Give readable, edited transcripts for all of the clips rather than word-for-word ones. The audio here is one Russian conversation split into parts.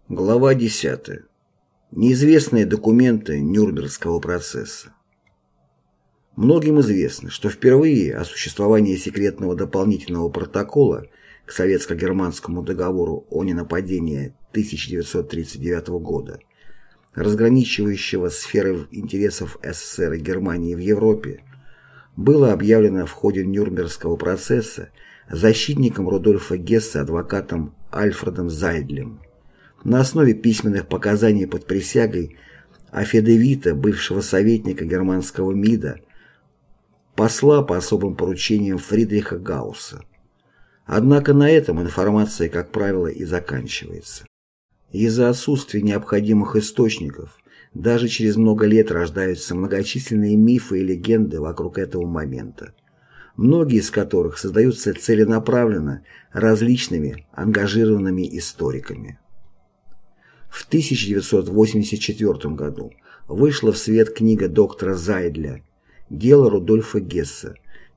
Глава 10. Неизвестные документы Нюрнбергского процесса. Многим известно, что впервые о существовании секретного дополнительного протокола к Советско-германскому договору о ненападении 1939 года, разграничивающего сферы интересов СССР и Германии в Европе, было объявлено в ходе Нюрнбергского процесса защитником Рудольфа Гесса адвокатом Альфредом Зайдлем на основе письменных показаний под присягой аффидевита бывшего советника германского МИДа, посла по особым поручениям Фридриха Гаусса. Однако на этом информация, как правило, и заканчивается. Из-за отсутствия необходимых источников даже через много лет рождаются многочисленные мифы и легенды вокруг этого момента, многие из которых создаются целенаправленно различными ангажированными историками. В 1984 году вышла в свет книга доктора Зайдля «Дело Рудольфа Гесса,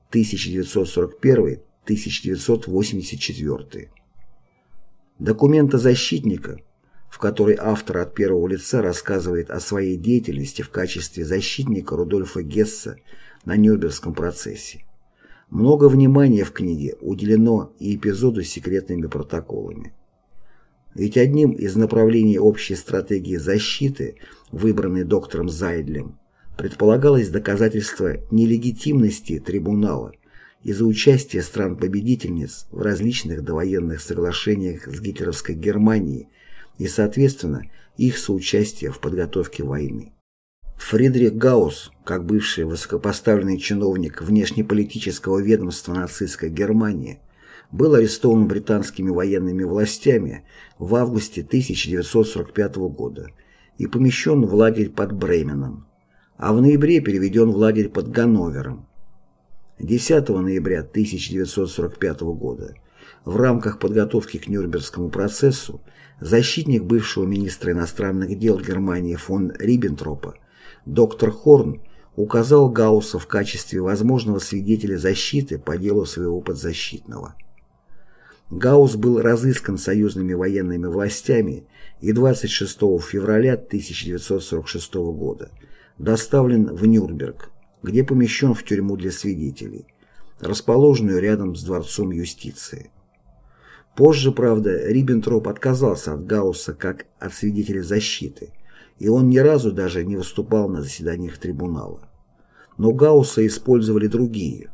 1941-1984». Документа защитника, в которой автор от первого лица рассказывает о своей деятельности в качестве защитника Рудольфа Гесса на Нюрнбергском процессе. Много внимания в книге уделено и эпизоду с секретными протоколами. Ведь одним из направлений общей стратегии защиты, выбранной доктором Зайдлем, предполагалось доказательство нелегитимности трибунала из-за участия стран-победительниц в различных довоенных соглашениях с гитлеровской Германией и, соответственно, их соучастие в подготовке войны. Фридрих Гаусс, как бывший высокопоставленный чиновник внешнеполитического ведомства нацистской Германии, был арестован британскими военными властями в августе 1945 года и помещен в лагерь под Бременом, а в ноябре переведен в лагерь под Ганновером. 10 ноября 1945 года в рамках подготовки к Нюрнбергскому процессу защитник бывшего министра иностранных дел Германии фон Риббентропа доктор Хорн указал Гаусса в качестве возможного свидетеля защиты по делу своего подзащитного. Гаусс был разыскан союзными военными властями и 26 февраля 1946 года доставлен в Нюрнберг, где помещен в тюрьму для свидетелей, расположенную рядом с Дворцом юстиции. Позже, правда, Риббентроп отказался от Гаусса как от свидетеля защиты, и он ни разу даже не выступал на заседаниях трибунала. Но Гаусса использовали другие.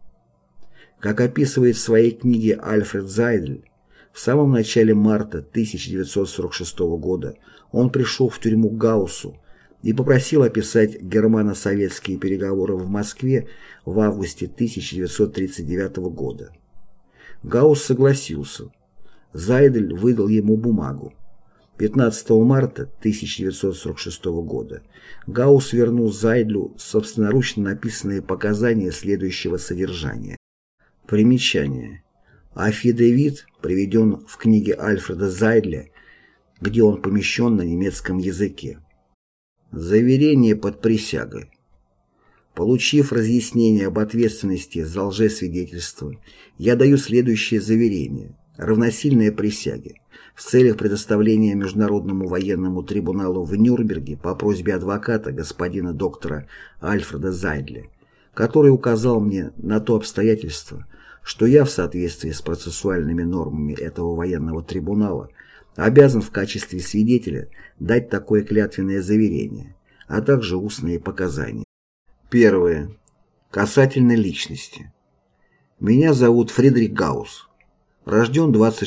Как описывает в своей книге Альфред Зайдль, в самом начале марта 1946 года он пришел в тюрьму к Гауссу и попросил описать германо-советские переговоры в Москве в августе 1939 года. Гаусс согласился. Зайдль выдал ему бумагу. 15 марта 1946 года Гаусс вернул Зайдлю собственноручно написанные показания следующего содержания. Примечание. Аффидевит приведен в книге Альфреда Зайдля, где он помещен на немецком языке. Заверение под присягой. Получив разъяснение об ответственности за лжесвидетельство, я даю следующее заверение, равносильное присяге, в целях предоставления Международному военному трибуналу в Нюрнберге по просьбе адвоката господина доктора Альфреда Зайдля, который указал мне на то обстоятельство, что я в соответствии с процессуальными нормами этого военного трибунала обязан в качестве свидетеля дать такое клятвенное заверение, а также устные показания. Первое. Касательно личности. Меня зовут Фридрих Гаусс. Рожден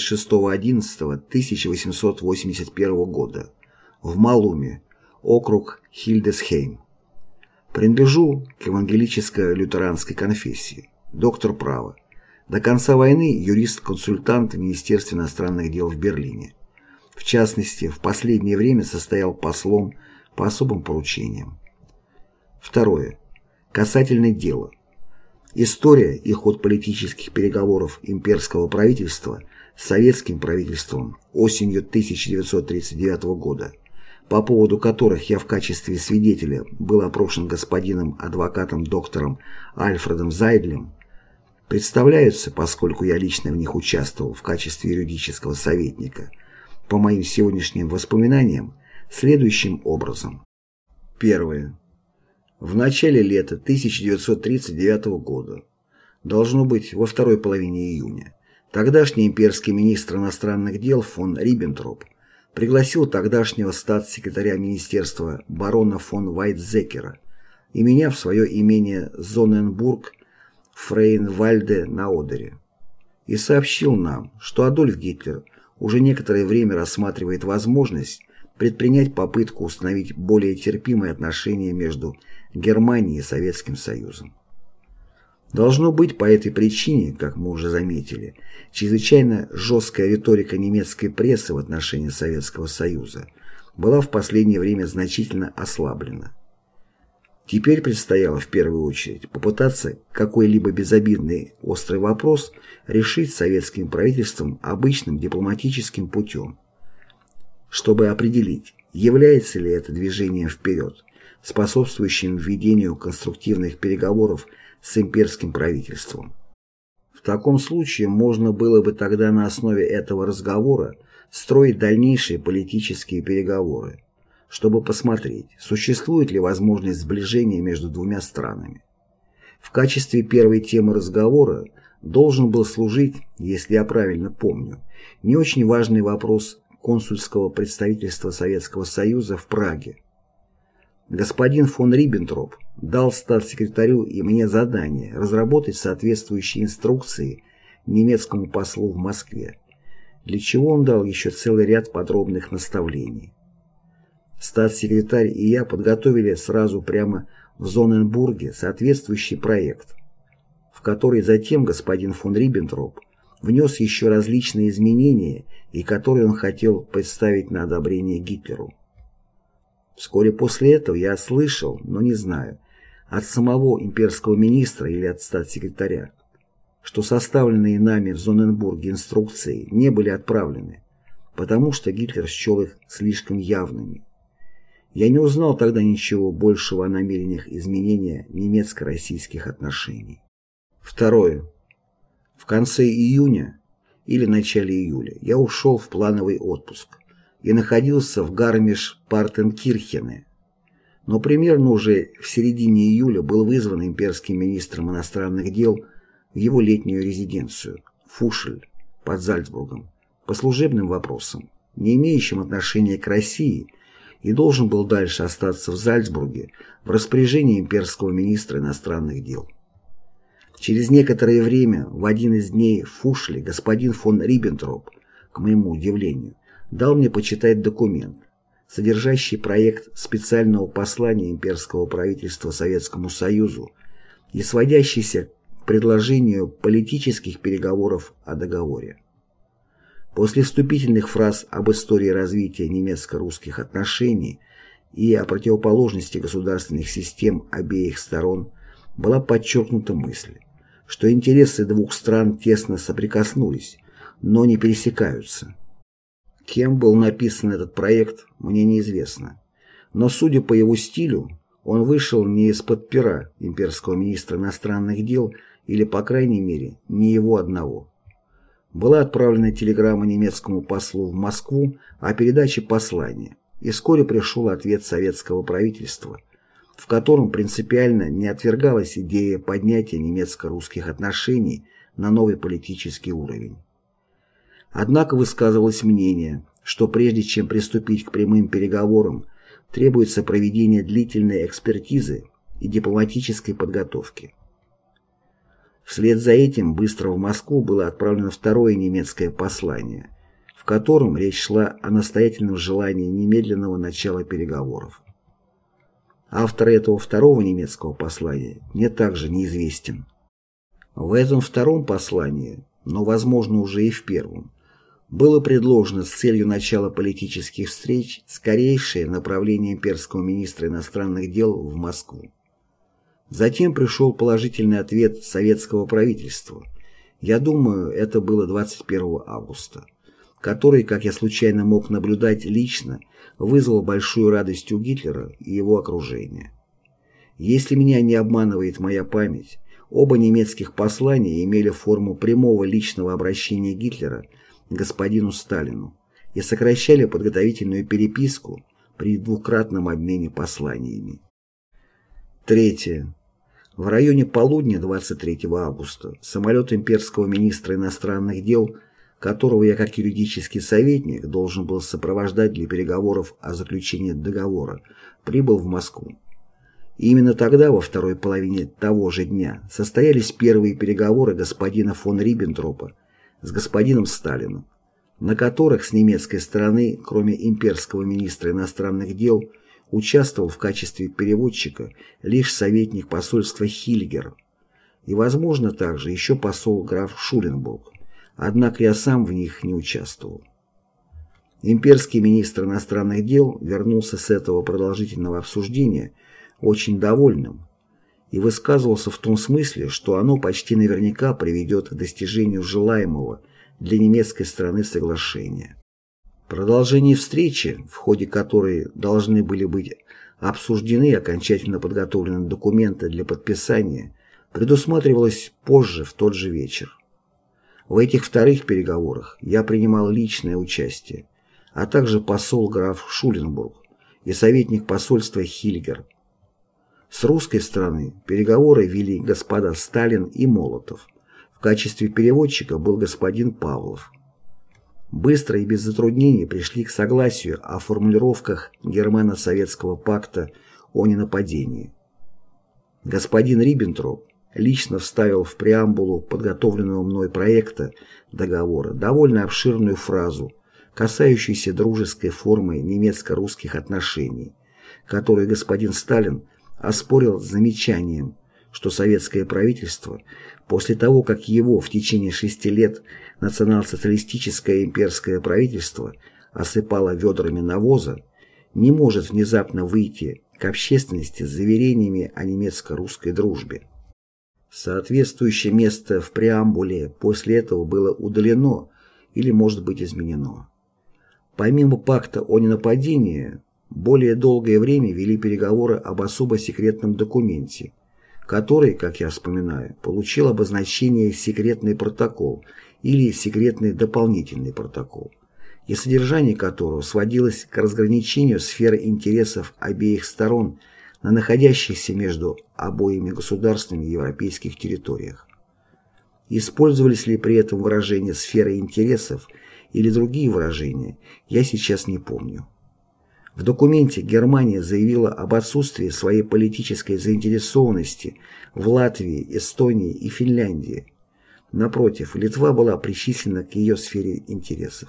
26.11.1881 года в Малуме, округ Хильдесхейм. Принадлежу к евангелическо-лютеранской конфессии, доктор права. До конца войны юрист-консультант в Министерстве иностранных дел в Берлине. В частности, в последнее время состоял послом по особым поручениям. Второе. Касательно дела. История и ход политических переговоров имперского правительства с советским правительством осенью 1939 года, по поводу которых я в качестве свидетеля был опрошен господином адвокатом доктором Альфредом Зайдлем, представляются, поскольку я лично в них участвовал в качестве юридического советника, по моим сегодняшним воспоминаниям, следующим образом. Первое. В начале лета 1939 года, должно быть во второй половине июня, тогдашний имперский министр иностранных дел фон Риббентроп пригласил тогдашнего статс-секретаря министерства барона фон Вайтзекера и меня в свое имение Зонненбург Фрейнвальде на Одере и сообщил нам, что Адольф Гитлер уже некоторое время рассматривает возможность предпринять попытку установить более терпимые отношения между Германией и Советским Союзом. Должно быть, по этой причине, как мы уже заметили, чрезвычайно жесткая риторика немецкой прессы в отношении Советского Союза была в последнее время значительно ослаблена. Теперь предстояло в первую очередь попытаться какой-либо безобидный острый вопрос решить советским правительством обычным дипломатическим путем, чтобы определить, является ли это движением вперед, способствующим введению конструктивных переговоров с имперским правительством. В таком случае можно было бы тогда на основе этого разговора строить дальнейшие политические переговоры, чтобы посмотреть, существует ли возможность сближения между двумя странами. В качестве первой темы разговора должен был служить, если я правильно помню, не очень важный вопрос консульского представительства Советского Союза в Праге. Господин фон Риббентроп дал статс-секретарю и мне задание разработать соответствующие инструкции немецкому послу в Москве, для чего он дал еще целый ряд подробных наставлений. Статс-секретарь и я подготовили сразу прямо в Зонненбурге соответствующий проект, в который затем господин фон Риббентроп внес еще различные изменения и который он хотел представить на одобрение Гитлеру. Вскоре после этого я слышал, но не знаю, от самого имперского министра или от статс-секретаря, что составленные нами в Зонненбурге инструкции не были отправлены, потому что Гитлер счел их слишком явными. Я не узнал тогда ничего большего о намерениях изменения немецко-российских отношений. Второе. В конце июня или начале июля я ушел в плановый отпуск и находился в Гармиш-Партенкирхене, но примерно уже в середине июля был вызван имперским министром иностранных дел в его летнюю резиденцию Фушель под Зальцбургом по служебным вопросам, не имеющим отношения к России, и должен был дальше остаться в Зальцбурге в распоряжении имперского министра иностранных дел. Через некоторое время, в один из дней в Фушле, господин фон Риббентроп, к моему удивлению, дал мне почитать документ, содержащий проект специального послания имперского правительства Советскому Союзу и сводящийся к предложению политических переговоров о договоре. После вступительных фраз об истории развития немецко-русских отношений и о противоположности государственных систем обеих сторон была подчеркнута мысль, что интересы двух стран тесно соприкоснулись, но не пересекаются. Кем был написан этот проект, мне неизвестно, но, судя по его стилю, он вышел не из-под пера имперского министра иностранных дел или, по крайней мере, не его одного. Была отправлена телеграмма немецкому послу в Москву о передаче послания, и вскоре пришел ответ советского правительства, в котором принципиально не отвергалась идея поднятия немецко-русских отношений на новый политический уровень. Однако высказывалось мнение, что прежде чем приступить к прямым переговорам, требуется проведение длительной экспертизы и дипломатической подготовки. Вслед за этим быстро в Москву было отправлено второе немецкое послание, в котором речь шла о настоятельном желании немедленного начала переговоров. Автор этого второго немецкого послания мне также неизвестен. В этом втором послании, но, возможно, уже и в первом, было предложено с целью начала политических встреч скорейшее направление имперского министра иностранных дел в Москву. Затем пришел положительный ответ советского правительства. Я думаю, это было 21 августа, который, как я случайно мог наблюдать лично, вызвал большую радость у Гитлера и его окружения. Если меня не обманывает моя память, оба немецких послания имели форму прямого личного обращения Гитлера к господину Сталину, и сокращали подготовительную переписку при двукратном обмене посланиями. Третье. В районе полудня 23 августа самолет имперского министра иностранных дел, которого я как юридический советник должен был сопровождать для переговоров о заключении договора, прибыл в Москву. И именно тогда, во второй половине того же дня, состоялись первые переговоры господина фон Риббентропа с господином Сталиным, на которых с немецкой стороны, кроме имперского министра иностранных дел, участвовал в качестве переводчика лишь советник посольства Хильгер и, возможно, также еще посол граф Шуленбург, однако я сам в них не участвовал. Имперский министр иностранных дел вернулся с этого продолжительного обсуждения очень довольным и высказывался в том смысле, что оно почти наверняка приведет к достижению желаемого для немецкой стороны соглашения. Продолжение встречи, в ходе которой должны были быть обсуждены и окончательно подготовлены документы для подписания, предусматривалось позже, в тот же вечер. В этих вторых переговорах я принимал личное участие, а также посол граф Шуленбург и советник посольства Хильгер. С русской стороны переговоры вели господа Сталин и Молотов. В качестве переводчика был господин Павлов. Быстро и без затруднений пришли к согласию о формулировках Германо-Советского пакта о ненападении. Господин Риббентроп лично вставил в преамбулу подготовленного мной проекта договора довольно обширную фразу, касающуюся дружеской формы немецко-русских отношений, которую господин Сталин оспорил с замечанием, что советское правительство, после того, как его в течение 6 лет национал-социалистическое имперское правительство осыпало ведрами навоза, не может внезапно выйти к общественности с заверениями о немецко-русской дружбе. Соответствующее место в преамбуле после этого было удалено или может быть изменено. Помимо пакта о ненападении, более долгое время вели переговоры об особо секретном документе, который, как я вспоминаю, получил обозначение «секретный протокол» или «секретный дополнительный протокол», и содержание которого сводилось к разграничению сферы интересов обеих сторон на находящихся между обоими государствами европейских территориях. Использовались ли при этом выражения «сфера интересов» или другие выражения, я сейчас не помню. В документе Германия заявила об отсутствии своей политической заинтересованности в Латвии, Эстонии и Финляндии. Напротив, Литва была причислена к ее сфере интересов.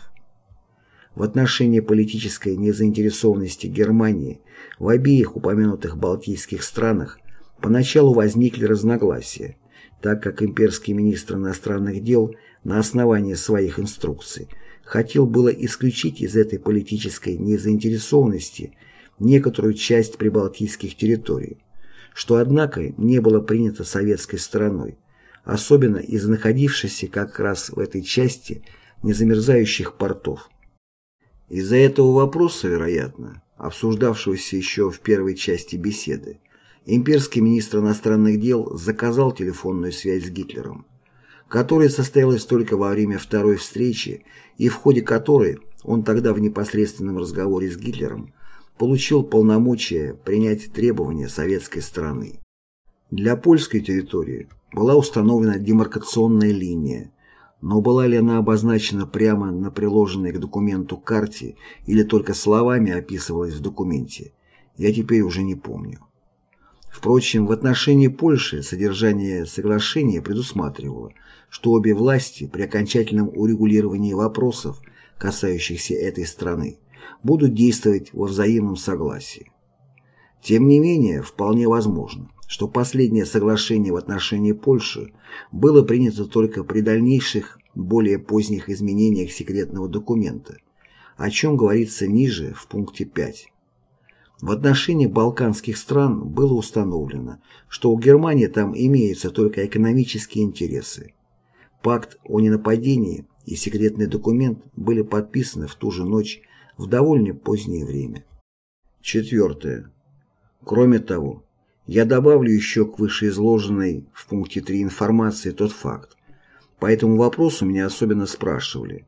В отношении политической незаинтересованности Германии в обеих упомянутых балтийских странах поначалу возникли разногласия, так как имперский министр иностранных дел на основании своих инструкций хотел было исключить из этой политической незаинтересованности некоторую часть прибалтийских территорий, что, однако, не было принято советской стороной, особенно из-за находившихся как раз в этой части незамерзающих портов. Из-за этого вопроса, вероятно, обсуждавшегося еще в первой части беседы, имперский министр иностранных дел заказал телефонную связь с Гитлером, которая состоялась только во время второй встречи и в ходе которой он тогда в непосредственном разговоре с Гитлером получил полномочия принять требования советской стороны. Для польской территории была установлена демаркационная линия, но была ли она обозначена прямо на приложенной к документу карте или только словами описывалась в документе, я теперь уже не помню. Впрочем, в отношении Польши содержание соглашения предусматривало, что обе власти при окончательном урегулировании вопросов, касающихся этой страны, будут действовать во взаимном согласии. Тем не менее, вполне возможно, что последнее соглашение в отношении Польши было принято только при дальнейших, более поздних изменениях секретного документа, о чем говорится ниже в пункте 5. В отношении балканских стран было установлено, что у Германии там имеются только экономические интересы. Пакт о ненападении и секретный документ были подписаны в ту же ночь в довольно позднее время. Четвертое. Кроме того, я добавлю еще к вышеизложенной в пункте 3 информации тот факт. По этому вопросу меня особенно спрашивали,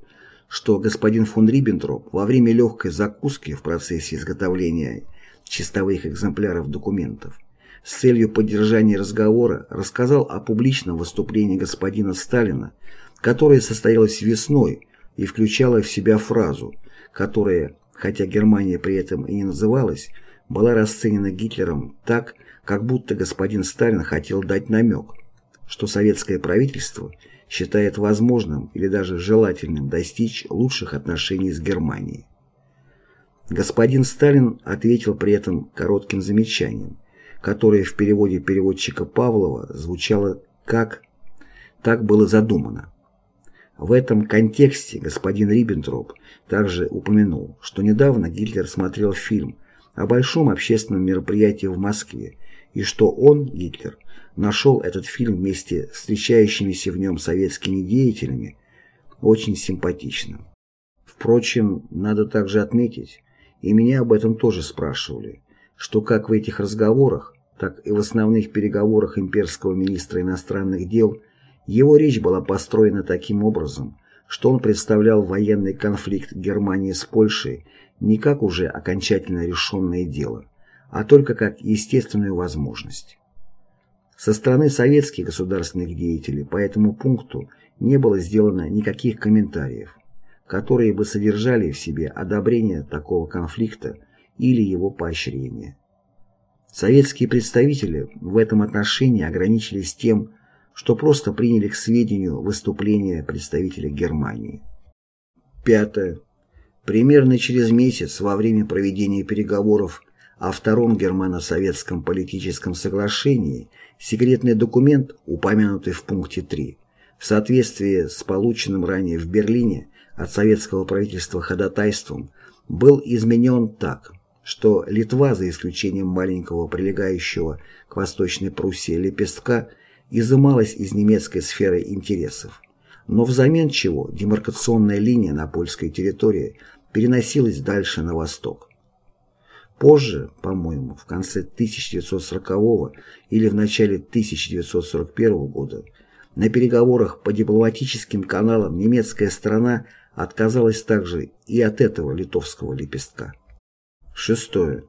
что господин фон Риббентроп во время легкой закуски в процессе изготовления чистовых экземпляров документов с целью поддержания разговора рассказал о публичном выступлении господина Сталина, которое состоялось весной и включало в себя фразу, которая, хотя Германия при этом и не называлась, была расценена Гитлером так, как будто господин Сталин хотел дать намек, что советское правительство считает возможным или даже желательным достичь лучших отношений с Германией. Господин Сталин ответил при этом коротким замечанием, которое в переводе переводчика Павлова звучало как «так было задумано». В этом контексте господин Риббентроп также упомянул, что недавно Гитлер смотрел фильм о большом общественном мероприятии в Москве и что он, Гитлер, нашел этот фильм вместе с встречающимися в нем советскими деятелями очень симпатичным. Впрочем, надо также отметить, и меня об этом тоже спрашивали, что как в этих разговорах, так и в основных переговорах имперского министра иностранных дел его речь была построена таким образом, что он представлял военный конфликт Германии с Польшей не как уже окончательно решенное дело, а только как естественную возможность. Со стороны советских государственных деятелей по этому пункту не было сделано никаких комментариев, которые бы содержали в себе одобрение такого конфликта или его поощрение. Советские представители в этом отношении ограничились тем, что просто приняли к сведению выступление представителя Германии. Пятое. Примерно через месяц во время проведения переговоров о Втором германо-советском политическом соглашении секретный документ, упомянутый в пункте 3, в соответствии с полученным ранее в Берлине от советского правительства ходатайством, был изменен так, что Литва, за исключением маленького прилегающего к Восточной Пруссии лепестка, изымалась из немецкой сферы интересов, но взамен чего демаркационная линия на польской территории переносилась дальше на восток. Позже, по-моему, в конце 1940 или в начале 1941 года, на переговорах по дипломатическим каналам немецкая сторона отказалась также и от этого литовского лепестка. Шестое.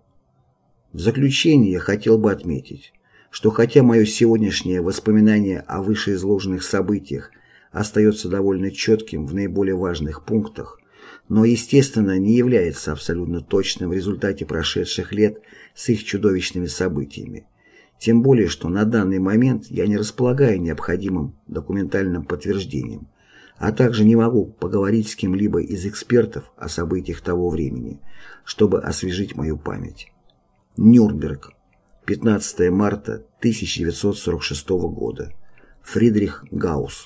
В заключение я хотел бы отметить, что хотя мое сегодняшнее воспоминание о вышеизложенных событиях остается довольно четким в наиболее важных пунктах, но, естественно, не является абсолютно точным в результате прошедших лет с их чудовищными событиями. Тем более, что на данный момент я не располагаю необходимым документальным подтверждением, а также не могу поговорить с кем-либо из экспертов о событиях того времени, чтобы освежить мою память. Нюрнберг. 15 марта 1946 года. Фридрих Гаусс.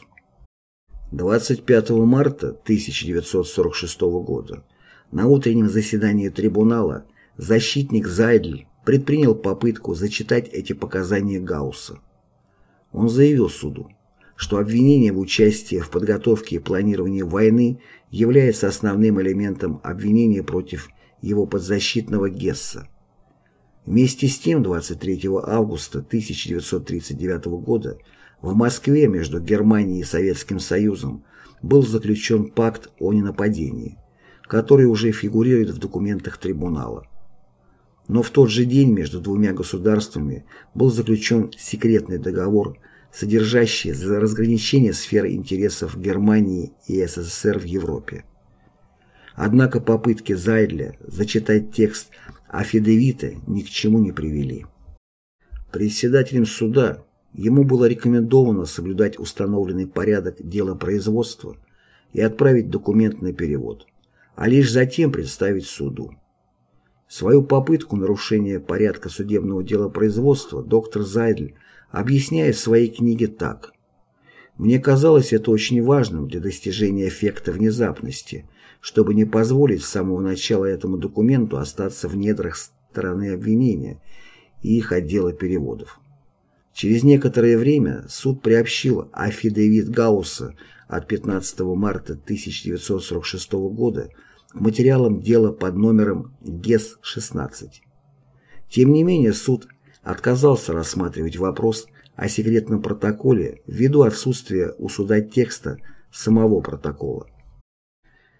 25 марта 1946 года на утреннем заседании трибунала защитник Зайдль предпринял попытку зачитать эти показания Гаусса. Он заявил суду, что обвинение в участии в подготовке и планировании войны является основным элементом обвинения против его подзащитного Гесса. Вместе с тем 23 августа 1939 года в Москве между Германией и Советским Союзом был заключен пакт о ненападении, который уже фигурирует в документах трибунала. Но в тот же день между двумя государствами был заключен секретный договор, содержащий разграничение сфер интересов Германии и СССР в Европе. Однако попытки Зайдля зачитать текст аффидевита ни к чему не привели. Председателем суда ему было рекомендовано соблюдать установленный порядок делопроизводства и отправить документ на перевод, а лишь затем представить суду. Свою попытку нарушения порядка судебного делопроизводства доктор Зайдль объясняет в своей книге так. «Мне казалось это очень важным для достижения эффекта внезапности, чтобы не позволить с самого начала этому документу остаться в недрах стороны обвинения и их отдела переводов. Через некоторое время суд приобщил аффидевит Гаусса от 15 марта 1946 года к материалам дела под номером ГЕС-16. Тем не менее суд отказался рассматривать вопрос о секретном протоколе ввиду отсутствия у суда текста самого протокола.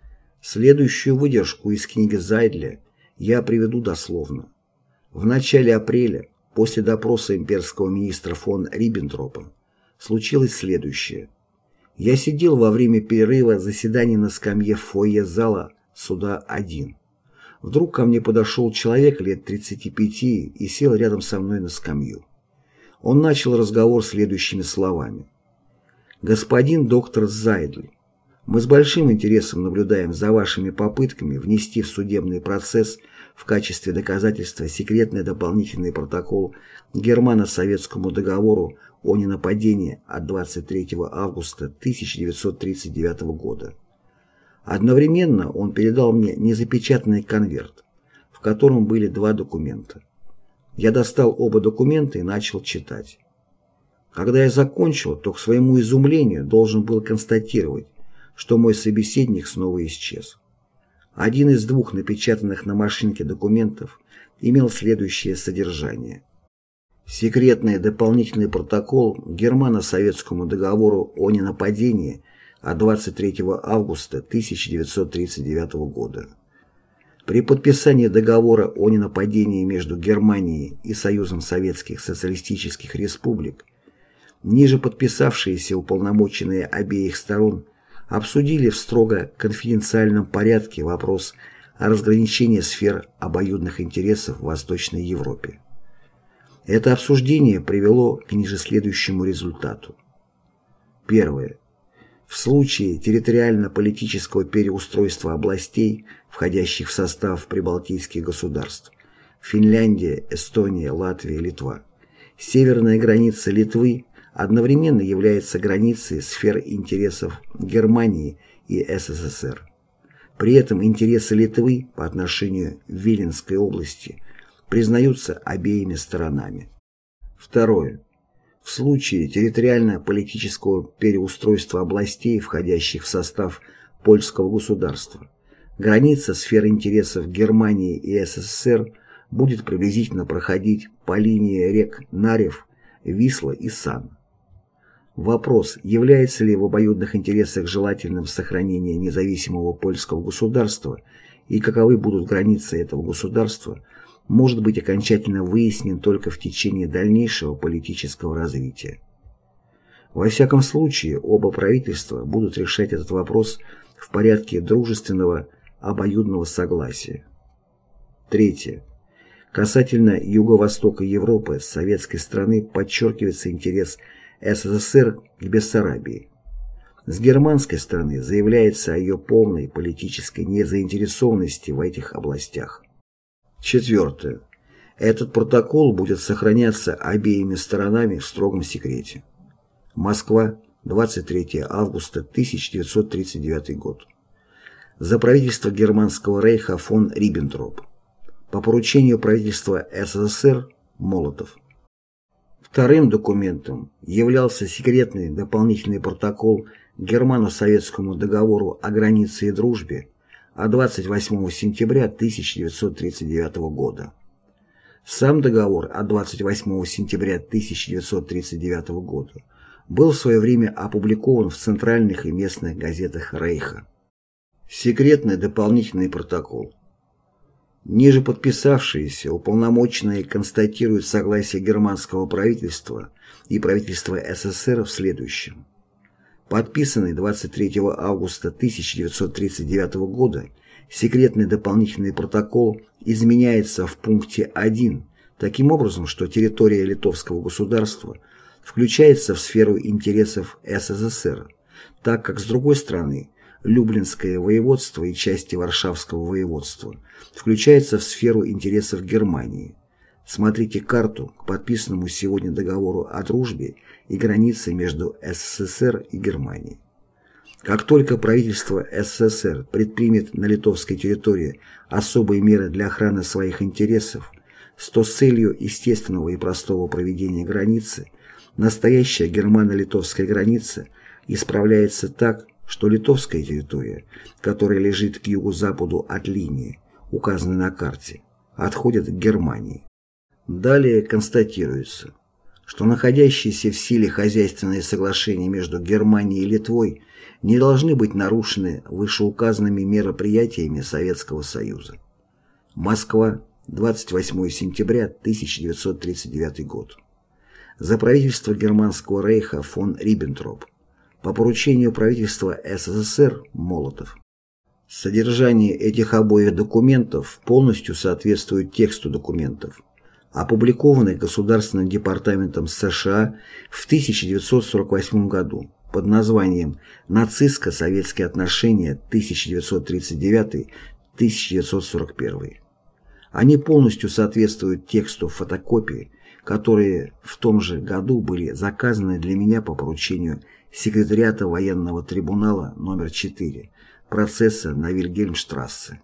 Следующую выдержку из книги Зайдля я приведу дословно. В начале апреля, после допроса имперского министра фон Риббентропа, случилось следующее. Я сидел во время перерыва заседания на скамье в фойе зала суда один. Вдруг ко мне подошел человек лет 35 и сел рядом со мной на скамью. Он начал разговор следующими словами. «Господин доктор Зайдль, мы с большим интересом наблюдаем за вашими попытками внести в судебный процесс в качестве доказательства секретный дополнительный протокол к Германо-Советскому договору о ненападении от 23 августа 1939 года. Одновременно он передал мне незапечатанный конверт, в котором были два документа. Я достал оба документа и начал читать. Когда я закончил, то к своему изумлению должен был констатировать, что мой собеседник снова исчез. Один из двух напечатанных на машинке документов имел следующее содержание. Секретный дополнительный протокол к Германо-Советскому договору о ненападении от 23 августа 1939 года. При подписании договора о ненападении между Германией и Союзом Советских Социалистических Республик ниже подписавшиеся уполномоченные обеих сторон обсудили в строго конфиденциальном порядке вопрос о разграничении сфер обоюдных интересов в Восточной Европе. Это обсуждение привело к нижеследующему результату. Первое. В случае территориально-политического переустройства областей, входящих в состав прибалтийских государств – Финляндия, Эстония, Латвия, Литва, северная граница Литвы одновременно является границей сфер интересов Германии и СССР. При этом интересы Литвы по отношению к Виленской области признаются обеими сторонами. Второе. В случае территориально-политического переустройства областей, входящих в состав польского государства, граница сфер интересов Германии и СССР будет приблизительно проходить по линии рек Нарев, Висла и Сан. Вопрос, является ли в обоюдных интересах желательным сохранение независимого польского государства и каковы будут границы этого государства, может быть окончательно выяснен только в течение дальнейшего политического развития. Во всяком случае, оба правительства будут решать этот вопрос в порядке дружественного обоюдного согласия. Третье. Касательно Юго-Востока Европы с советской стороны подчеркивается интерес СССР к Бессарабии. С германской стороны заявляется о ее полной политической незаинтересованности в этих областях. Четвертое. Этот протокол будет сохраняться обеими сторонами в строгом секрете. Москва, 23 августа 1939 год. За правительство Германского рейха фон Риббентроп. По поручению правительства СССР Молотов. Вторым документом являлся секретный дополнительный протокол к Германо-Советскому договору о границе и дружбе от 28 сентября 1939 года. Сам договор от 28 сентября 1939 года был в свое время опубликован в центральных и местных газетах Рейха. Секретный дополнительный протокол. Ниже подписавшиеся уполномоченные констатируют согласие германского правительства и правительства СССР в следующем. Подписанный 23 августа 1939 года секретный дополнительный протокол изменяется в пункте 1 таким образом, что территория Литовского государства включается в сферу интересов СССР, так как с другой стороны Люблинское воеводство и части Варшавского воеводства включается в сферу интересов Германии. Смотрите карту к подписанному сегодня договору о дружбе и границе между СССР и Германией. Как только правительство СССР предпримет на литовской территории особые меры для охраны своих интересов, то с целью естественного и простого проведения границы, настоящая германо-литовская граница исправляется так, что литовская территория, которая лежит к юго-западу от линии, указанной на карте, отходит к Германии. Далее констатируется, что находящиеся в силе хозяйственные соглашения между Германией и Литвой не должны быть нарушены вышеуказанными мероприятиями Советского Союза. Москва, 28 сентября 1939 год. За правительство Германского рейха фон Риббентроп. По поручению правительства СССР Молотов. Содержание этих обоих документов полностью соответствует тексту документов, опубликованных Государственным департаментом США в 1948 году под названием «Нацистско-советские отношения 1939-1941». Они полностью соответствуют тексту фотокопий, которые в том же году были заказаны для меня по поручению секретариата военного трибунала номер 4 процесса на Вильгельмштрассе.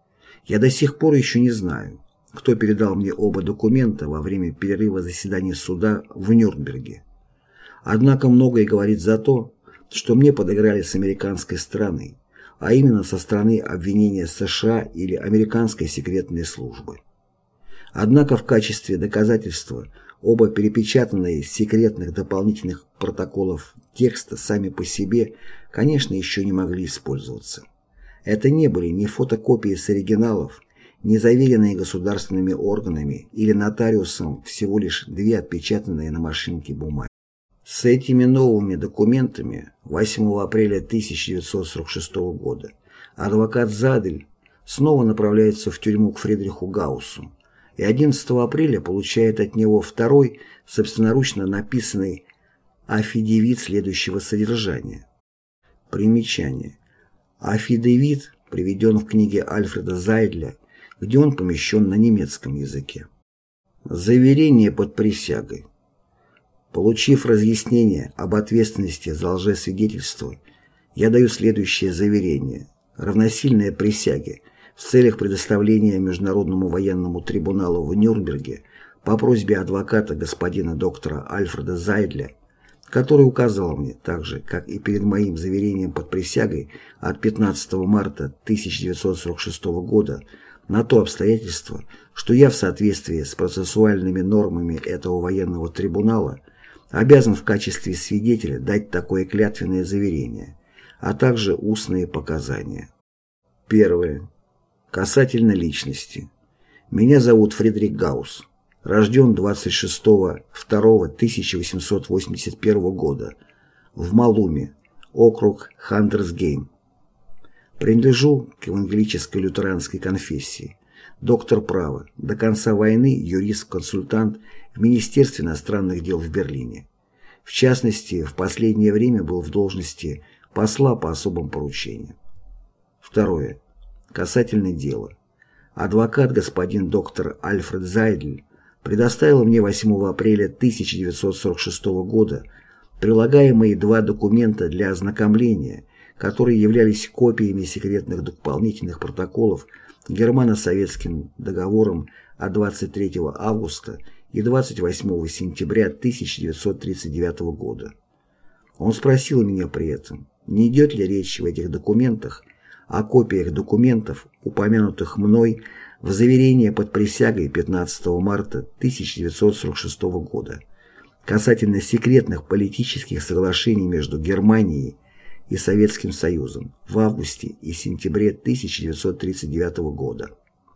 Я до сих пор еще не знаю, кто передал мне оба документа во время перерыва заседания суда в Нюрнберге. Однако многое говорит за то, что мне подыграли с американской стороны, а именно со стороны обвинения США или американской секретной службы. Однако в качестве доказательства оба перепечатанные из секретных дополнительных протоколов текста сами по себе, конечно, еще не могли использоваться. Это не были ни фотокопии с оригиналов, ни заверенные государственными органами или нотариусом всего лишь две отпечатанные на машинке бумаги. С этими новыми документами 8 апреля 1946 года адвокат Задель снова направляется в тюрьму к Фридриху Гауссу и 11 апреля получает от него второй, собственноручно написанный афидевит следующего содержания. Примечание. Афидевит приведен в книге Альфреда Зайдля, где он помещен на немецком языке. Заверение под присягой. Получив разъяснение об ответственности за лжесвидетельство, я даю следующее заверение, равносильное присяге, в целях предоставления Международному военному трибуналу в Нюрнберге по просьбе адвоката господина доктора Альфреда Зайдля, который указал мне, так же, как и перед моим заверением под присягой от 15 марта 1946 года, на то обстоятельство, что я в соответствии с процессуальными нормами этого военного трибунала обязан в качестве свидетеля дать такое клятвенное заверение, а также устные показания. Первое. Касательно личности. Меня зовут Фридрих Гаусс. Рожден 26.02.1881 года в Малуме, округ Хантерсгейм. Принадлежу к евангелической лютеранской конфессии. Доктор права, до конца войны юрист-консультант в Министерстве иностранных дел в Берлине. В частности, в последнее время был в должности посла по особым поручениям. Второе. Касательно дела. Адвокат господин доктор Альфред Зайдль предоставил мне 8 апреля 1946 года прилагаемые два документа для ознакомления, которые являлись копиями секретных дополнительных протоколов к германо-советским договорам от 23 августа и 28 сентября 1939 года. Он спросил меня при этом, не идет ли речь в этих документах о копиях документов, упомянутых мной в заверении под присягой 15 марта 1946 года касательно секретных политических соглашений между Германией и Советским Союзом в августе и сентябре 1939 года.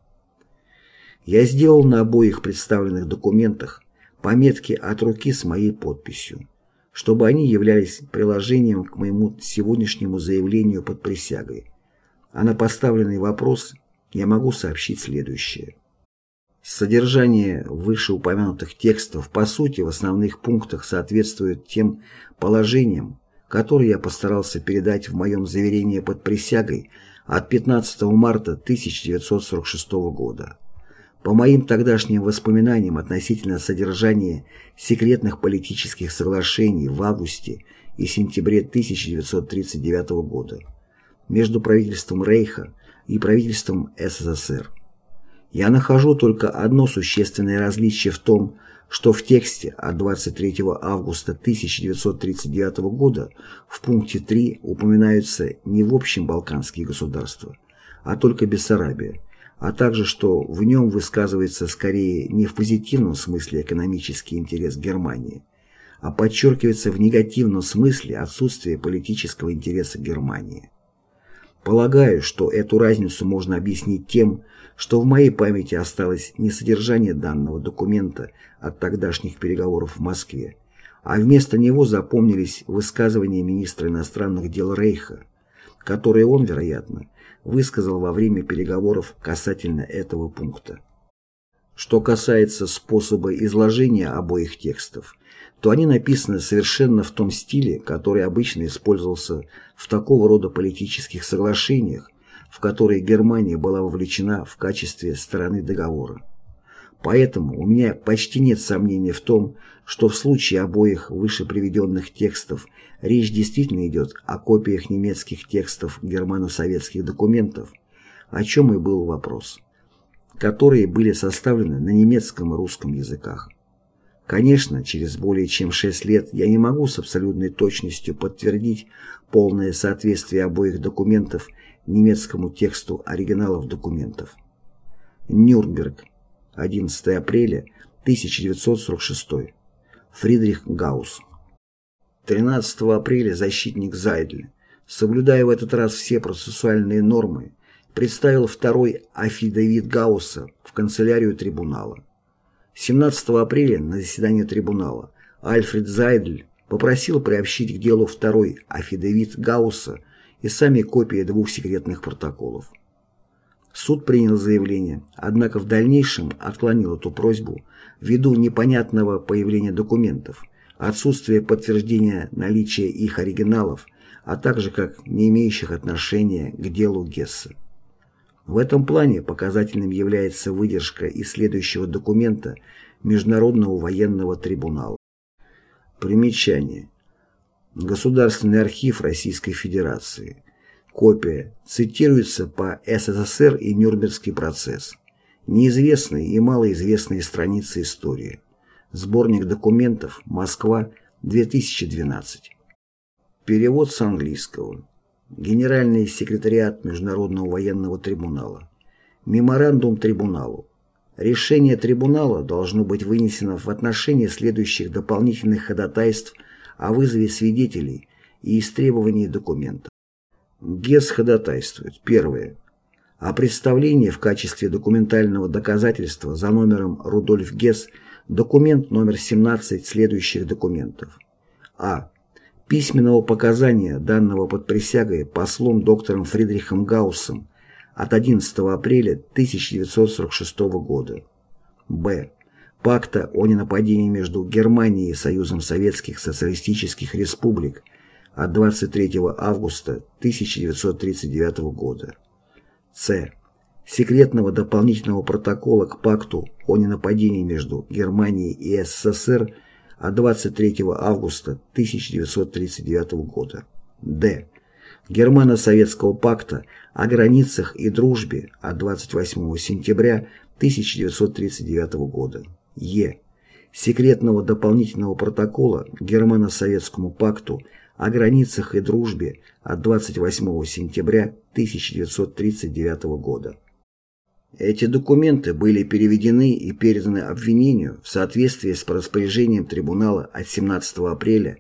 Я сделал на обоих представленных документах пометки от руки с моей подписью, чтобы они являлись приложением к моему сегодняшнему заявлению под присягой, а на поставленный вопрос я могу сообщить следующее. Содержание вышеупомянутых текстов по сути в основных пунктах соответствует тем положениям, которые я постарался передать в моем заверении под присягой от 15 марта 1946 года. По моим тогдашним воспоминаниям относительно содержания секретных политических соглашений в августе и сентябре 1939 года между правительством Рейха и правительством СССР. Я нахожу только одно существенное различие в том, что в тексте от 23 августа 1939 года в пункте 3 упоминаются не в общем балканские государства, а только Бессарабия, а также что в нем высказывается скорее не в позитивном смысле экономический интерес Германии, а подчеркивается в негативном смысле отсутствие политического интереса Германии. Полагаю, что эту разницу можно объяснить тем, что в моей памяти осталось не содержание данного документа от тогдашних переговоров в Москве, а вместо него запомнились высказывания министра иностранных дел Рейха, которые он, вероятно, высказал во время переговоров касательно этого пункта. Что касается способа изложения обоих текстов, то они написаны совершенно в том стиле, который обычно использовался в такого рода политических соглашениях, в которые Германия была вовлечена в качестве стороны договора. Поэтому у меня почти нет сомнений в том, что в случае обоих выше приведенных текстов речь действительно идет о копиях немецких текстов германо-советских документов, о чем и был вопрос, которые были составлены на немецком и русском языках. Конечно, через более чем 6 лет я не могу с абсолютной точностью подтвердить полное соответствие обоих документов немецкому тексту оригиналов документов. Нюрнберг, 11 апреля 1946. Фридрих Гаусс. 13 апреля защитник Зайдль, соблюдая в этот раз все процессуальные нормы, представил второй аффидавит Гаусса в канцелярию трибунала. 17 апреля на заседании трибунала Альфред Зайдль попросил приобщить к делу второй аффидавит Гаусса и сами копии 2 секретных протоколов. Суд принял заявление, однако в дальнейшем отклонил эту просьбу ввиду непонятного появления документов, отсутствия подтверждения наличия их оригиналов, а также как не имеющих отношения к делу Гесса. В этом плане показательным является выдержка из следующего документа Международного военного трибунала. Примечание. Государственный архив Российской Федерации. Копия. Цитируется по СССР и Нюрнбергский процесс. Неизвестные и малоизвестные страницы истории. Сборник документов. Москва. 2012. Перевод с английского. Генеральный секретариат Международного военного трибунала. Меморандум трибуналу. Решение трибунала должно быть вынесено в отношении следующих дополнительных ходатайств о вызове свидетелей и истребовании документов. Гесс ходатайствует. Первое. О представлении в качестве документального доказательства за номером Рудольф Гесс документ номер 17 следующих документов. А. Письменного показания, данного под присягой послом доктором Фридрихом Гауссом от 11 апреля 1946 года. Б. Пакта о ненападении между Германией и Союзом Советских Социалистических Республик от 23 августа 1939 года. С. Секретного дополнительного протокола к Пакту о ненападении между Германией и СССР от 23 августа 1939 года. Д. Германо-Советского пакта о границах и дружбе от 28 сентября 1939 года. Е. Секретного дополнительного протокола к Германо-Советскому пакту о границах и дружбе от 28 сентября 1939 года. Эти документы были переведены и переданы обвинению в соответствии с распоряжением трибунала от 17 апреля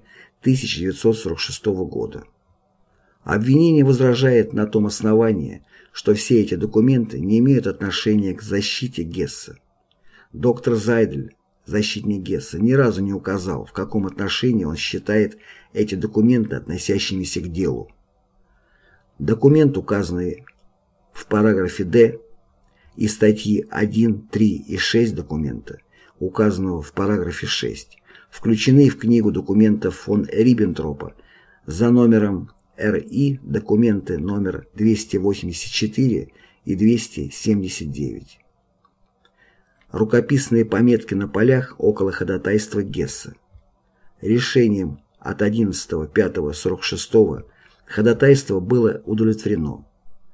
1946 года. Обвинение возражает на том основании, что все эти документы не имеют отношения к защите Гесса. Доктор Зайдль, защитник Гесса, ни разу не указал, в каком отношении он считает эти документы относящимися к делу. Документ, указанный в параграфе «Д» и статьи 1, 3 и 6 документа, указанного в параграфе 6, включены в книгу документов фон Риббентропа за номером РИ документы номер 284 и 279. Рукописные пометки на полях около ходатайства Гесса. Решением от 11.05.46 ходатайство было удовлетворено.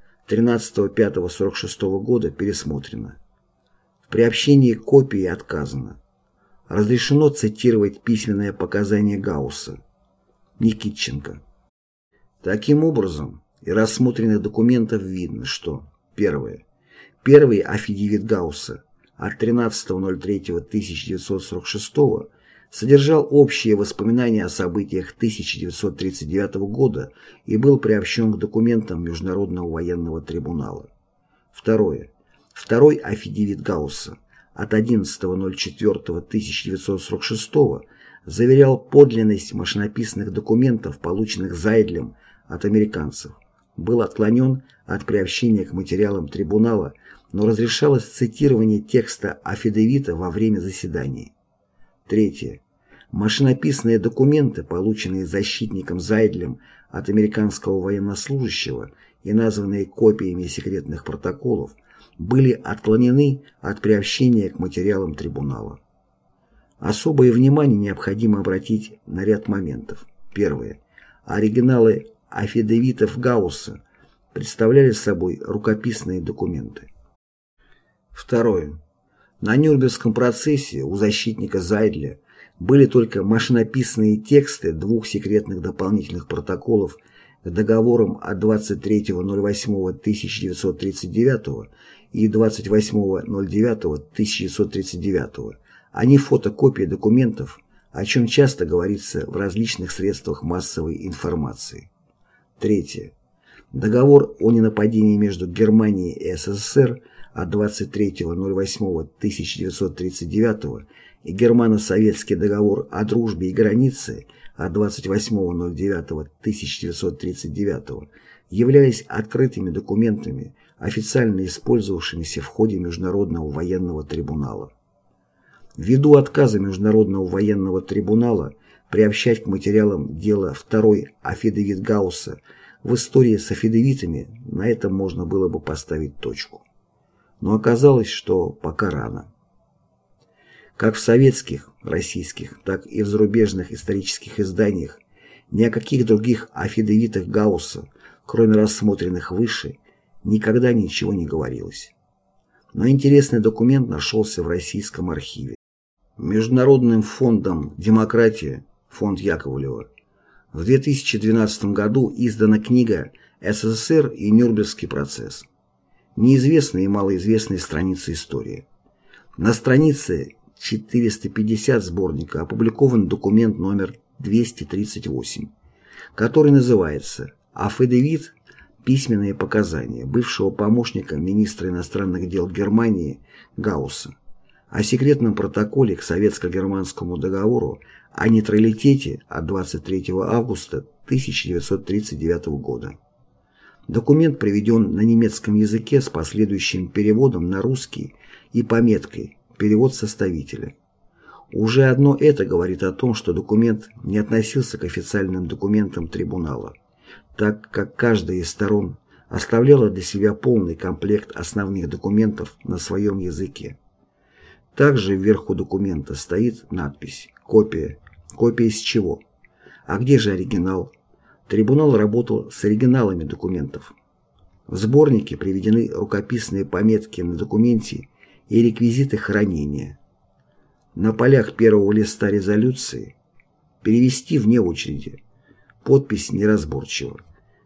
13.05.46 года пересмотрено. В приобщении к копии отказано. Разрешено цитировать письменное показание Гаусса. Никитченко. Таким образом, из рассмотренных документов видно, что первое. Первый аффидавит Гаусса от 13.03.1946 содержал общие воспоминания о событиях 1939 года и был приобщен к документам Международного военного трибунала. Второе. Второй аффидевит Гаусса от 11.04.1946 заверял подлинность машинописных документов, полученных Зайдлем от американцев, был отклонен от приобщения к материалам трибунала, но разрешалось цитирование текста аффидевита во время заседаний. Третье. Машинописные документы, полученные защитником Зайдлем от американского военнослужащего и названные копиями секретных протоколов, были отклонены от приобщения к материалам трибунала. Особое внимание необходимо обратить на ряд моментов. Первое. Оригиналы аффидевитов Гаусса представляли собой рукописные документы. Второе. На Нюрнбергском процессе у защитника Зайдля были только машинописные тексты двух секретных дополнительных протоколов к договорам от 23.08.1939 и 28.09.1939, а не фотокопии документов, о чем часто говорится в различных средствах массовой информации. Третье. Договор о ненападении между Германией и СССР от 23.08.1939 и Германо-Советский договор о дружбе и границе от 28.09.1939 являлись открытыми документами, официально использовавшимися в ходе Международного военного трибунала. Ввиду отказа Международного военного трибунала приобщать к материалам дела второй аффидевит Гаусса, в истории с аффидевитами на этом можно было бы поставить точку. Но оказалось, что пока рано. Как в советских, российских, так и в зарубежных исторических изданиях ни о каких других аффидевитах Гаусса, кроме рассмотренных выше, никогда ничего не говорилось. Но интересный документ нашелся в российском архиве. Международным фондом «Демократия», фонд Яковлева, в 2012 году издана книга «СССР и Нюрнбергский процесс». Неизвестные и малоизвестные страницы истории. На странице 450 сборника опубликован документ номер 238, который называется «Аффидевит. Письменные показания» бывшего помощника министра иностранных дел Германии Гаусса о секретном протоколе к советско-германскому договору о нейтралитете от 23 августа 1939 года. Документ приведен на немецком языке с последующим переводом на русский и пометкой «Перевод составителя». Уже одно это говорит о том, что документ не относился к официальным документам трибунала, так как каждая из сторон оставляла для себя полный комплект основных документов на своем языке. Также вверху документа стоит надпись «Копия». Копия с чего? А где же оригинал? Трибунал работал с оригиналами документов. В сборнике приведены рукописные пометки на документе и реквизиты хранения. На полях первого листа резолюции перевести вне очереди. Подпись неразборчива.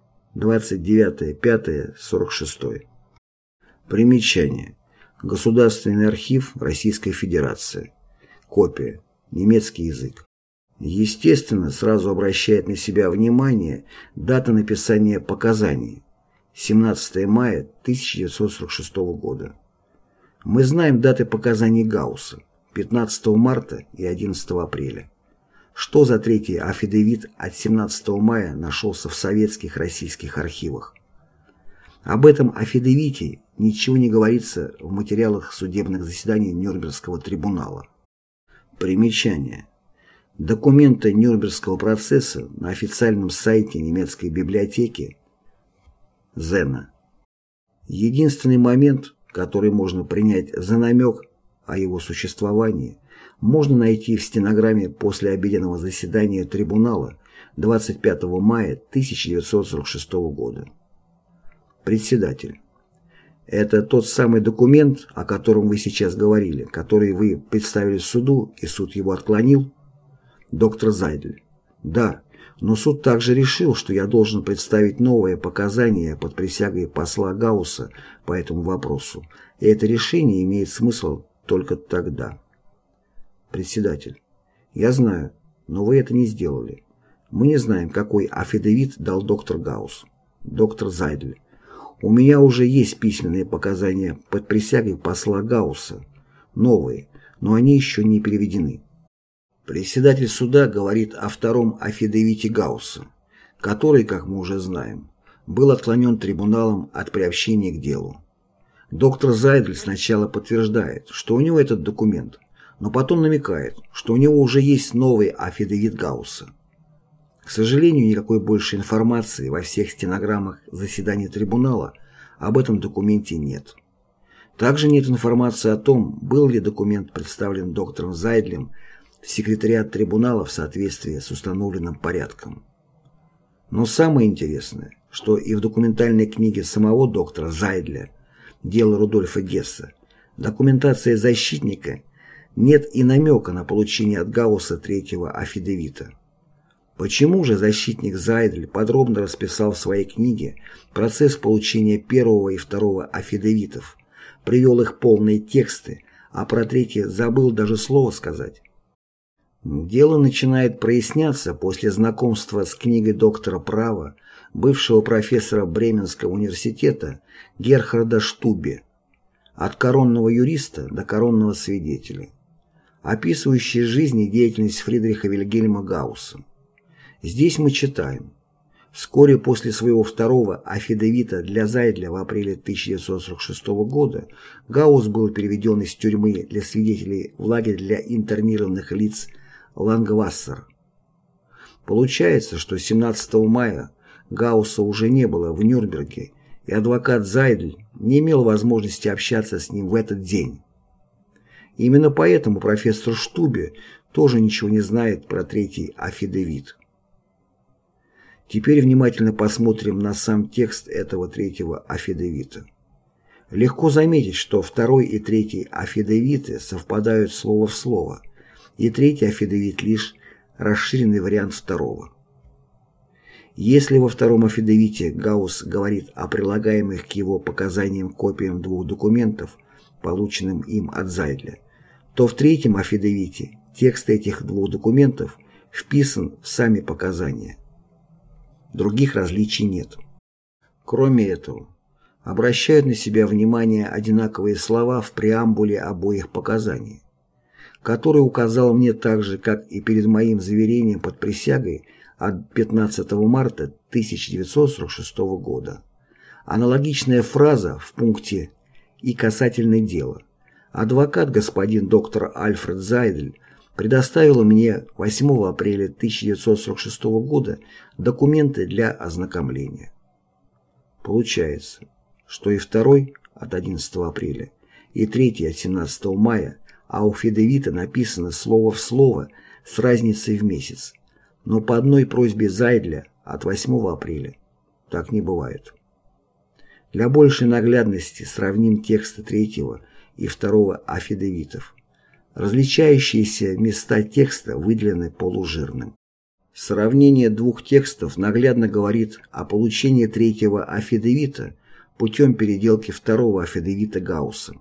29.05.46. Примечание. Государственный архив Российской Федерации. Копия. Немецкий язык. Естественно, сразу обращает на себя внимание дата написания показаний. 17 мая 1946 года. Мы знаем даты показаний Гаусса. 15 марта и 11 апреля. Что за третий аффидевит от 17 мая нашелся в советских российских архивах? Об этом аффидевите ничего не говорится в материалах судебных заседаний Нюрнбергского трибунала. Примечание. Документы Нюрнбергского процесса на официальном сайте немецкой библиотеки Зена. Единственный момент, который можно принять за намек о его существовании, можно найти в стенограмме послеобеденного заседания трибунала 25 мая 1946 года. Председатель. Это тот самый документ, о котором вы сейчас говорили, который вы представили суду, и суд его отклонил? Доктор Зайдль. Да, но суд также решил, что я должен представить новые показания под присягой посла Гаусса по этому вопросу, и это решение имеет смысл только тогда. Председатель. Я знаю, но вы это не сделали. Мы не знаем, какой аффидевит дал доктор Гаусс. Доктор Зайдль. У меня уже есть письменные показания под присягой посла Гаусса. Новые, но они еще не переведены. Председатель суда говорит о втором аффидевите Гаусса, который, как мы уже знаем, был отклонен трибуналом от приобщения к делу. Доктор Зайдль сначала подтверждает, что у него этот документ, но потом намекает, что у него уже есть новый аффидевит Гаусса. К сожалению, никакой больше информации во всех стенограммах заседаний трибунала об этом документе нет. Также нет информации о том, был ли документ представлен доктором Зайдлем в секретариат трибунала в соответствии с установленным порядком. Но самое интересное, что и в документальной книге самого доктора Зайдля «Дело Рудольфа Гесса» документация защитника нет и намека на получение от Гаусса третьего аффидевита. Почему же защитник Зайдль подробно расписал в своей книге процесс получения первого и второго аффидевитов, привел их полные тексты, а про третий забыл даже слово сказать? Дело начинает проясняться после знакомства с книгой доктора права, бывшего профессора Бременского университета Герхарда Штубе «От коронного юриста до коронного свидетеля», описывающей жизнь и деятельность Фридриха Вильгельма Гаусса. Здесь мы читаем: вскоре после своего второго аффидевита для Зайдля в апреле 1946 года Гаусс был переведен из тюрьмы для свидетелей в лагерь для интернированных лиц Лангвассер. Получается, что 17 мая Гаусса уже не было в Нюрнберге, и адвокат Зайдль не имел возможности общаться с ним в этот день. Именно поэтому профессор Штубе тоже ничего не знает про третий аффидевит. Теперь внимательно посмотрим на сам текст этого третьего аффидевита. Легко заметить, что второй и третий аффидевиты совпадают слово в слово, и третий аффидевит лишь расширенный вариант второго. Если во втором аффидевите Гаусс говорит о прилагаемых к его показаниям копиям двух документов, полученным им от Зайдля, то в третьем аффидевите текст этих двух документов вписан в сами показания. Других различий нет. Кроме этого, обращают на себя внимание одинаковые слова в преамбуле обоих показаний, который указал мне так же, как и перед моим заверением под присягой от 15 марта 1946 года. Аналогичная фраза в пункте «И касательно дела». Адвокат господин доктор Альфред Зайдль предоставила мне 8 апреля 1946 года документы для ознакомления. Получается, что и второй от 11 апреля, и третий от 17 мая аффидевита написано слово в слово с разницей в месяц, но по одной просьбе Зайдля от 8 апреля. Так не бывает. Для большей наглядности сравним тексты третьего и второго аффидевитов. Различающиеся места текста выделены полужирным. Сравнение двух текстов наглядно говорит о получении третьего аффидевита путем переделки второго аффидевита Гаусса.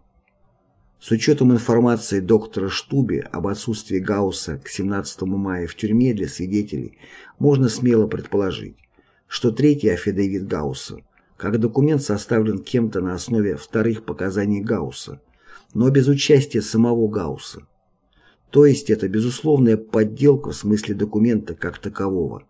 С учетом информации доктора Штубе об отсутствии Гаусса к 17 мая в тюрьме для свидетелей, можно смело предположить, что третий аффидевит Гаусса, как документ, составлен кем-то на основе вторых показаний Гаусса, но без участия самого Гаусса. То есть это безусловная подделка в смысле документа как такового.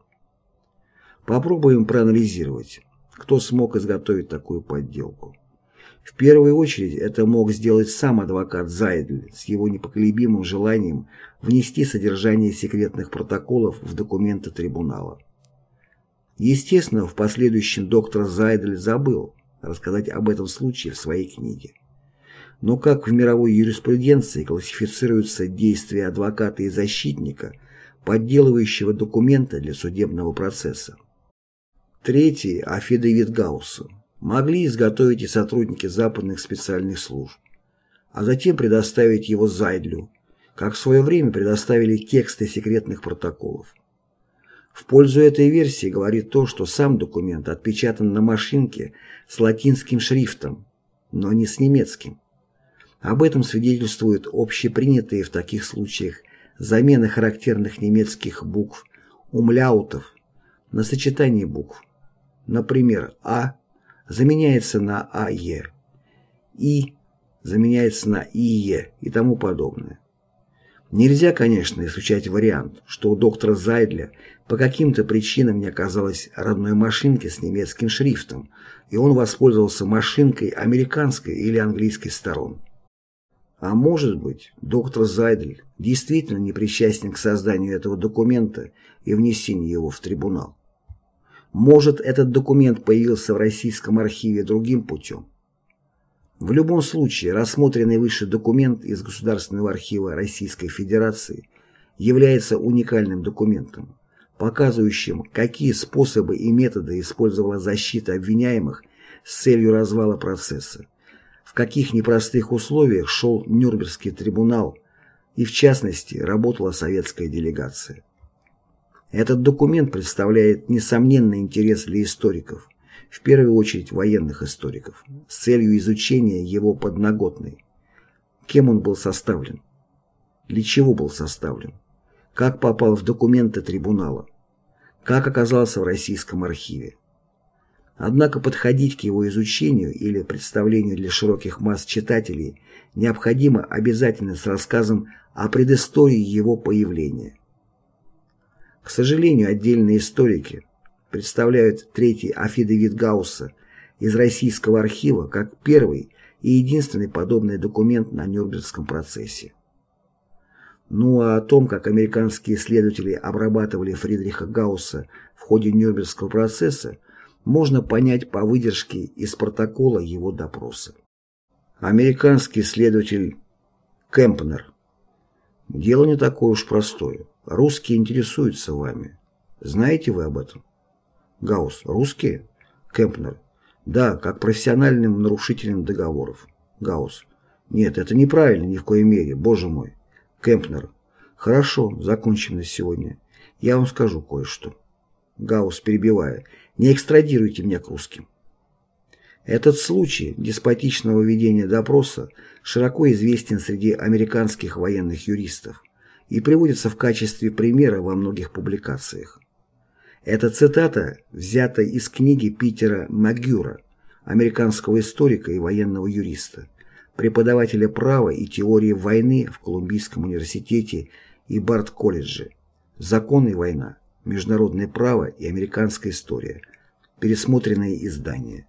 Попробуем проанализировать, кто смог изготовить такую подделку. В первую очередь это мог сделать сам адвокат Зайдль с его непоколебимым желанием внести содержание секретных протоколов в документы трибунала. Естественно, в последующем доктор Зайдль забыл рассказать об этом случае в своей книге. Но как в мировой юриспруденции классифицируются действия адвоката и защитника, подделывающего документы для судебного процесса? Третий аффидевит Гаусса могли изготовить и сотрудники западных специальных служб, а затем предоставить его Зайдлю, как в свое время предоставили тексты секретных протоколов. В пользу этой версии говорит то, что сам документ отпечатан на машинке с латинским шрифтом, но не с немецким. Об этом свидетельствуют общепринятые в таких случаях замена характерных немецких букв умляутов на сочетание букв. Например, «а» заменяется на «ае», «и» заменяется на «ие» и тому подобное. Нельзя, конечно, исключать вариант, что у доктора Зайдля по каким-то причинам не оказалось родной машинки с немецким шрифтом, и он воспользовался машинкой американской или английской сторон. А может быть, доктор Зайдль действительно не причастен к созданию этого документа и внесению его в трибунал. Может, этот документ появился в российском архиве другим путем. В любом случае, рассмотренный выше документ из Государственного архива Российской Федерации является уникальным документом, показывающим, какие способы и методы использовала защита обвиняемых с целью развала процесса, в каких непростых условиях шел Нюрнбергский трибунал и, в частности, работала советская делегация. Этот документ представляет несомненный интерес для историков, в первую очередь военных историков, с целью изучения его подноготной. Кем он был составлен? Для чего был составлен? Как попал в документы трибунала? Как оказался в российском архиве? Однако подходить к его изучению или представлению для широких масс читателей необходимо обязательно с рассказом о предыстории его появления. К сожалению, отдельные историки представляют третий аффидевит Гаусса из Российского архива как первый и единственный подобный документ на Нюрнбергском процессе. Ну а о том, как американские исследователи обрабатывали Фридриха Гаусса в ходе Нюрнбергского процесса, можно понять по выдержке из протокола его допроса. Американский исследователь Кемпнер. Дело не такое уж простое. Русские интересуются вами. Знаете вы об этом? Гаусс. Русские? Кемпнер. Да, как профессиональным нарушителем договоров. Гаусс. Нет, это неправильно ни в коей мере, боже мой. Кемпнер. Хорошо, закончим на сегодня. Я вам скажу кое-что. Гаусс, перебивая. Не экстрадируйте меня к русским. Этот случай деспотичного ведения допроса широко известен среди американских военных юристов и приводится в качестве примера во многих публикациях. Эта цитата взята из книги Питера Магюра, американского историка и военного юриста, преподавателя права и теории войны в Колумбийском университете и Барт-колледже «Закон и война. Международное право и американская история». Пересмотренные издания.